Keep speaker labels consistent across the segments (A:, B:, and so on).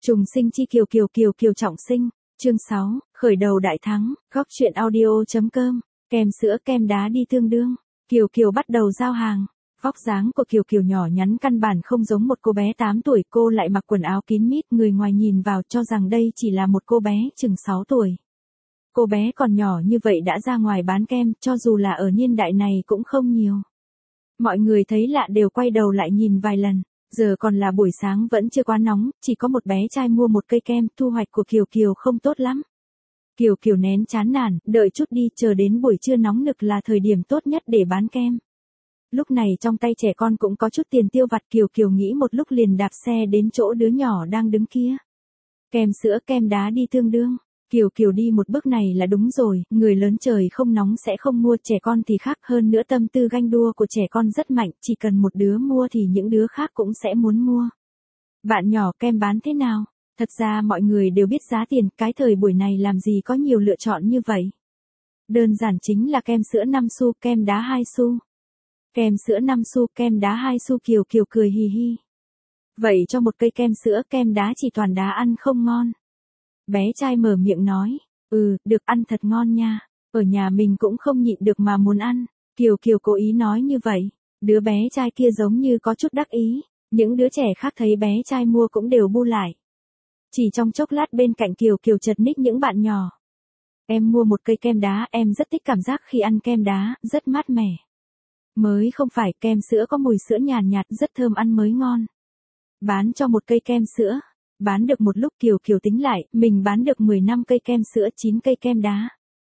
A: Trùng sinh chi kiều trọng sinh, chương 6, khởi đầu đại thắng, góc truyện audio.com, kem sữa kem đá đi tương đương. Kiều bắt đầu giao hàng. Vóc dáng của Kiều nhỏ nhắn căn bản không giống một cô bé 8 tuổi, cô lại mặc quần áo kín mít, người ngoài nhìn vào cho rằng đây chỉ là một cô bé chừng 6 tuổi. Cô bé còn nhỏ như vậy đã ra ngoài bán kem, cho dù là ở niên đại này cũng không nhiều. Mọi người thấy lạ đều quay đầu lại nhìn vài lần. Giờ còn là buổi sáng vẫn chưa quá nóng, chỉ có một bé trai mua một cây kem, thu hoạch của Kiều không tốt lắm. Kiều nén chán nản, đợi chút đi, chờ đến buổi trưa nóng nực là thời điểm tốt nhất để bán kem. Lúc này trong tay trẻ con cũng có chút tiền tiêu vặt, Kiều nghĩ một lúc liền đạp xe đến chỗ đứa nhỏ đang đứng kia. Kem sữa kem đá đi tương đương. Kiều đi một bước này là đúng rồi, người lớn trời không nóng sẽ không mua, trẻ con thì khác, hơn nữa tâm tư ganh đua của trẻ con rất mạnh, chỉ cần một đứa mua thì những đứa khác cũng sẽ muốn mua. Bạn nhỏ kem bán thế nào? Thật ra mọi người đều biết giá tiền, cái thời buổi này làm gì có nhiều lựa chọn như vậy. Đơn giản chính là kem sữa 5 xu, kem đá 2 xu. Kem sữa 5 xu, kem đá 2 xu, Kiều cười hì hì. Vậy cho một cây kem sữa kem đá, chỉ toàn đá ăn không ngon. Bé trai mở miệng nói, được, ăn thật ngon nha, ở nhà mình cũng không nhịn được mà muốn ăn. Kiều cố ý nói như vậy, đứa bé trai kia giống như có chút đắc ý, những đứa trẻ khác thấy bé trai mua cũng đều bu lại. Chỉ trong chốc lát bên cạnh Kiều chật ních những bạn nhỏ. Em mua một cây kem đá, em rất thích cảm giác khi ăn kem đá, rất mát mẻ. Mới không phải, kem sữa có mùi sữa nhàn nhạt, rất thơm, ăn mới ngon. Bán cho một cây kem sữa. Bán được một lúc Kiều tính lại, mình bán được 10 năm cây kem sữa, 9 cây kem đá.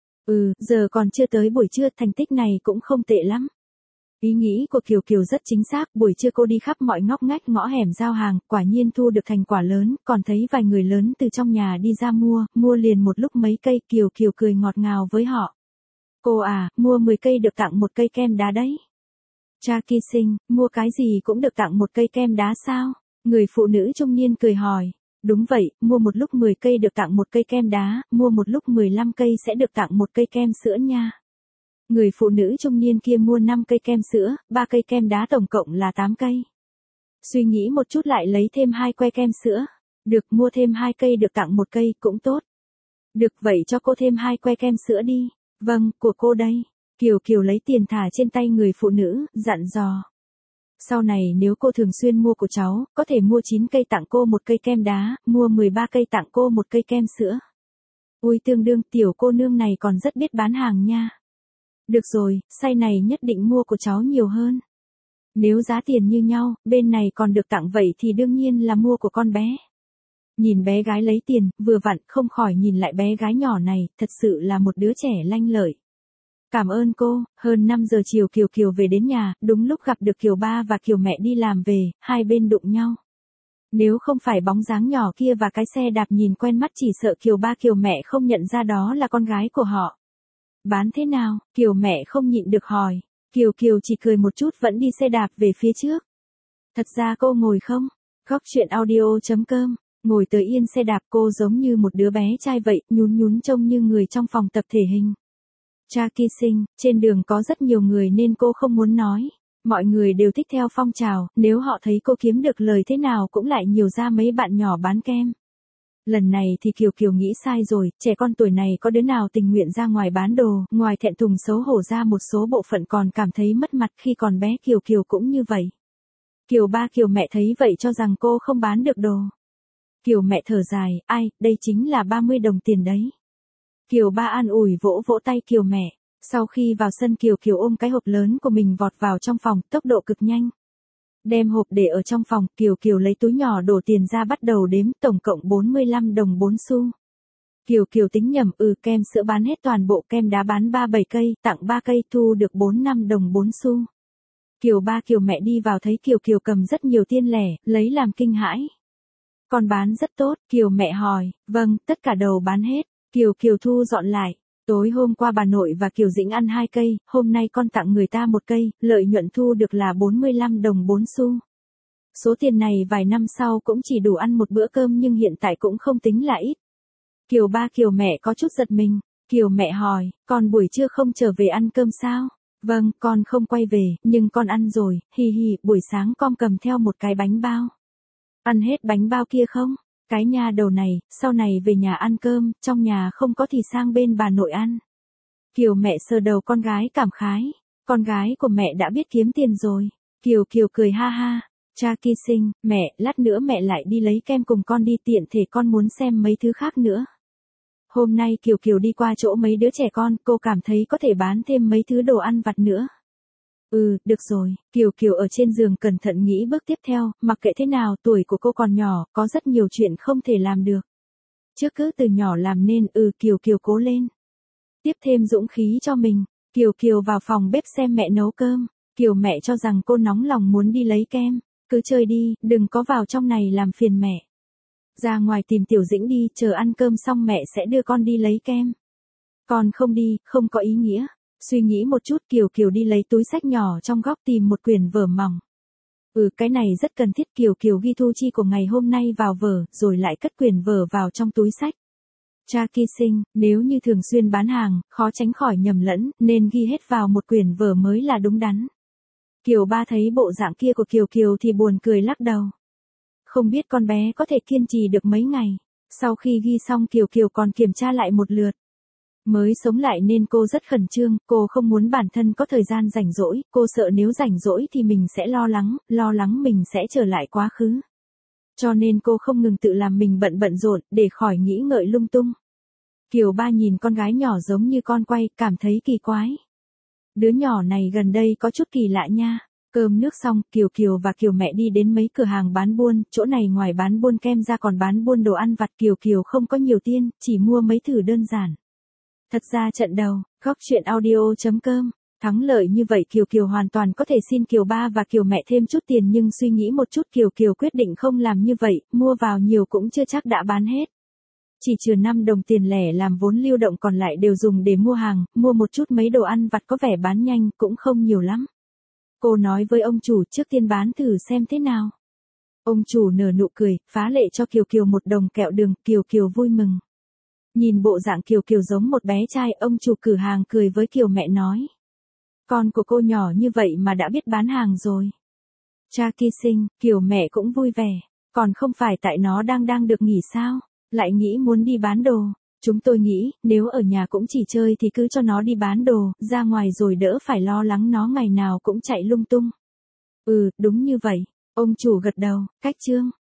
A: Giờ còn chưa tới buổi trưa, thành tích này cũng không tệ lắm. Ý nghĩ của Kiều rất chính xác, buổi trưa cô đi khắp mọi ngóc ngách ngõ hẻm giao hàng, quả nhiên thu được thành quả lớn, còn thấy vài người lớn từ trong nhà đi ra mua liền một lúc mấy cây, Kiều cười ngọt ngào với họ. Cô à, mua 10 cây được tặng một cây kem đá đấy. Cha kỳ sinh, mua cái gì cũng được tặng một cây kem đá sao? Người phụ nữ trung niên cười hỏi. Đúng vậy, mua một lúc 10 cây được tặng một cây kem đá, mua một lúc 15 cây sẽ được tặng một cây kem sữa nha. Người phụ nữ trung niên kia mua 5 cây kem sữa, 3 cây kem đá, tổng cộng là 8 cây. Suy nghĩ một chút lại lấy thêm 2 que kem sữa. Được, mua thêm 2 cây được tặng một cây, cũng tốt. Được, vậy cho cô thêm 2 que kem sữa đi. Vâng, của cô đây. Kiều lấy tiền thả trên tay người phụ nữ, dặn dò. Sau này nếu cô thường xuyên mua của cháu, có thể mua 9 cây tặng cô một cây kem đá, mua 13 cây tặng cô một cây kem sữa. Ui tương đương, tiểu cô nương này còn rất biết bán hàng nha. Được rồi, say này nhất định mua của cháu nhiều hơn. Nếu giá tiền như nhau, bên này còn được tặng vậy thì đương nhiên là mua của con bé. Nhìn bé gái lấy tiền, vừa vặn, không khỏi nhìn lại bé gái nhỏ này, thật sự là một đứa trẻ lanh lợi. Cảm ơn cô. Hơn 5 giờ chiều Kiều về đến nhà, đúng lúc gặp được Kiều ba và Kiều mẹ đi làm về, hai bên đụng nhau. Nếu không phải bóng dáng nhỏ kia và cái xe đạp nhìn quen mắt, chỉ sợ Kiều ba Kiều mẹ không nhận ra đó là con gái của họ. Bán thế nào? Kiều mẹ không nhịn được hỏi. Kiều chỉ cười một chút, vẫn đi xe đạp về phía trước. Thật ra cô ngồi không? Góc truyện audio.com. Ngồi tới yên xe đạp, cô giống như một đứa bé trai vậy, nhún trông như người trong phòng tập thể hình. Cha kỳ sinh, trên đường có rất nhiều người nên cô không muốn nói. Mọi người đều thích theo phong trào, nếu họ thấy cô kiếm được lời thế nào cũng lại nhiều ra mấy bạn nhỏ bán kem. Lần này thì Kiều nghĩ sai rồi, trẻ con tuổi này có đứa nào tình nguyện ra ngoài bán đồ, ngoài thẹn thùng xấu hổ ra một số bộ phận còn cảm thấy mất mặt khi còn bé. Kiều cũng như vậy. Kiều ba Kiều mẹ thấy vậy cho rằng cô không bán được đồ. Kiều mẹ thở dài, ai, đây chính là 30 đồng tiền đấy. Kiều ba an ủi vỗ tay Kiều mẹ. Sau khi vào sân Kiều ôm cái hộp lớn của mình vọt vào trong phòng, tốc độ cực nhanh. Đem hộp để ở trong phòng, Kiều lấy túi nhỏ đổ tiền ra bắt đầu đếm, tổng cộng 45 đồng 4 xu. Kiều tính nhầm, kem sữa bán hết toàn bộ, kem đá bán 37 cây, tặng 3 cây, thu được 45 đồng 4 xu. Kiều ba Kiều mẹ đi vào thấy Kiều cầm rất nhiều tiền lẻ, lấy làm kinh hãi. Con bán rất tốt, Kiều mẹ hỏi. Vâng, tất cả đầu bán hết. Kiều thu dọn lại. Tối hôm qua bà nội và Kiều Dĩnh ăn 2 cây, hôm nay con tặng người ta 1 cây, lợi nhuận thu được là 45 đồng 4 xu. Số tiền này vài năm sau cũng chỉ đủ ăn một bữa cơm, nhưng hiện tại cũng không tính là ít. Kiều ba Kiều mẹ có chút giật mình. Kiều mẹ hỏi, con buổi trưa không trở về ăn cơm sao? Vâng, con không quay về, nhưng con ăn rồi, buổi sáng con cầm theo một cái bánh bao. Ăn hết bánh bao kia không? Cái nha đầu này, sau này về nhà ăn cơm, trong nhà không có thì sang bên bà nội ăn. Kiều mẹ sờ đầu con gái cảm khái. Con gái của mẹ đã biết kiếm tiền rồi. Kiều Kiều cười ha ha. Cha Ki Sinh, mẹ, lát nữa mẹ lại đi lấy kem cùng con đi, tiện thể con muốn xem mấy thứ khác nữa. Hôm nay Kiều Kiều đi qua chỗ mấy đứa trẻ con, cô cảm thấy có thể bán thêm mấy thứ đồ ăn vặt nữa. Được rồi, Kiều Kiều ở trên giường cẩn thận nghĩ bước tiếp theo, mặc kệ thế nào tuổi của cô còn nhỏ, có rất nhiều chuyện không thể làm được. Trước cứ từ nhỏ làm nên, Kiều Kiều cố lên. Tiếp thêm dũng khí cho mình, Kiều Kiều vào phòng bếp xem mẹ nấu cơm. Kiều mẹ cho rằng cô nóng lòng muốn đi lấy kem. Cứ chơi đi, đừng có vào trong này làm phiền mẹ. Ra ngoài tìm Tiểu Dĩnh đi, chờ ăn cơm xong mẹ sẽ đưa con đi lấy kem. Con không đi, không có ý nghĩa. Suy nghĩ một chút Kiều Kiều đi lấy túi xách nhỏ trong góc tìm một quyển vở mỏng. Cái này rất cần thiết. Kiều Kiều ghi thu chi của ngày hôm nay vào vở, rồi lại cất quyển vở vào trong túi xách. Cha Ki Sinh, nếu như thường xuyên bán hàng, khó tránh khỏi nhầm lẫn, nên ghi hết vào một quyển vở mới là đúng đắn. Kiều ba thấy bộ dạng kia của Kiều Kiều thì buồn cười lắc đầu. Không biết con bé có thể kiên trì được mấy ngày. Sau khi ghi xong Kiều Kiều còn kiểm tra lại một lượt. Mới sống lại nên cô rất khẩn trương, cô không muốn bản thân có thời gian rảnh rỗi, cô sợ nếu rảnh rỗi thì mình sẽ lo lắng mình sẽ trở lại quá khứ. Cho nên cô không ngừng tự làm mình bận rộn, để khỏi nghĩ ngợi lung tung. Kiều ba nhìn con gái nhỏ giống như con quay, cảm thấy kỳ quái. Đứa nhỏ này gần đây có chút kỳ lạ nha. Cơm nước xong, Kiều Kiều và Kiều mẹ đi đến mấy cửa hàng bán buôn, chỗ này ngoài bán buôn kem ra còn bán buôn đồ ăn vặt. Kiều Kiều không có nhiều tiền, chỉ mua mấy thử đơn giản. Thật ra trận đầu, góc chuyện audio.com, thắng lợi như vậy Kiều Kiều hoàn toàn có thể xin Kiều ba và Kiều mẹ thêm chút tiền, nhưng suy nghĩ một chút Kiều Kiều quyết định không làm như vậy, mua vào nhiều cũng chưa chắc đã bán hết. Chỉ trừ 5 đồng tiền lẻ làm vốn lưu động, còn lại đều dùng để mua hàng, mua một chút mấy đồ ăn vặt có vẻ bán nhanh, cũng không nhiều lắm. Cô nói với ông chủ trước tiên bán thử xem thế nào. Ông chủ nở nụ cười, phá lệ cho Kiều Kiều 1 đồng kẹo đường. Kiều Kiều vui mừng. Nhìn bộ dạng Kiều Kiều giống một bé trai, ông chủ cửa hàng cười với Kiều mẹ nói. Con của cô nhỏ như vậy mà đã biết bán hàng rồi. Cha Ki Sinh, Kiều mẹ cũng vui vẻ. Còn không phải tại nó đang được nghỉ sao? Lại nghĩ muốn đi bán đồ. Chúng tôi nghĩ, nếu ở nhà cũng chỉ chơi thì cứ cho nó đi bán đồ, ra ngoài rồi đỡ phải lo lắng nó ngày nào cũng chạy lung tung. Đúng như vậy. Ông chủ gật đầu, cách chương.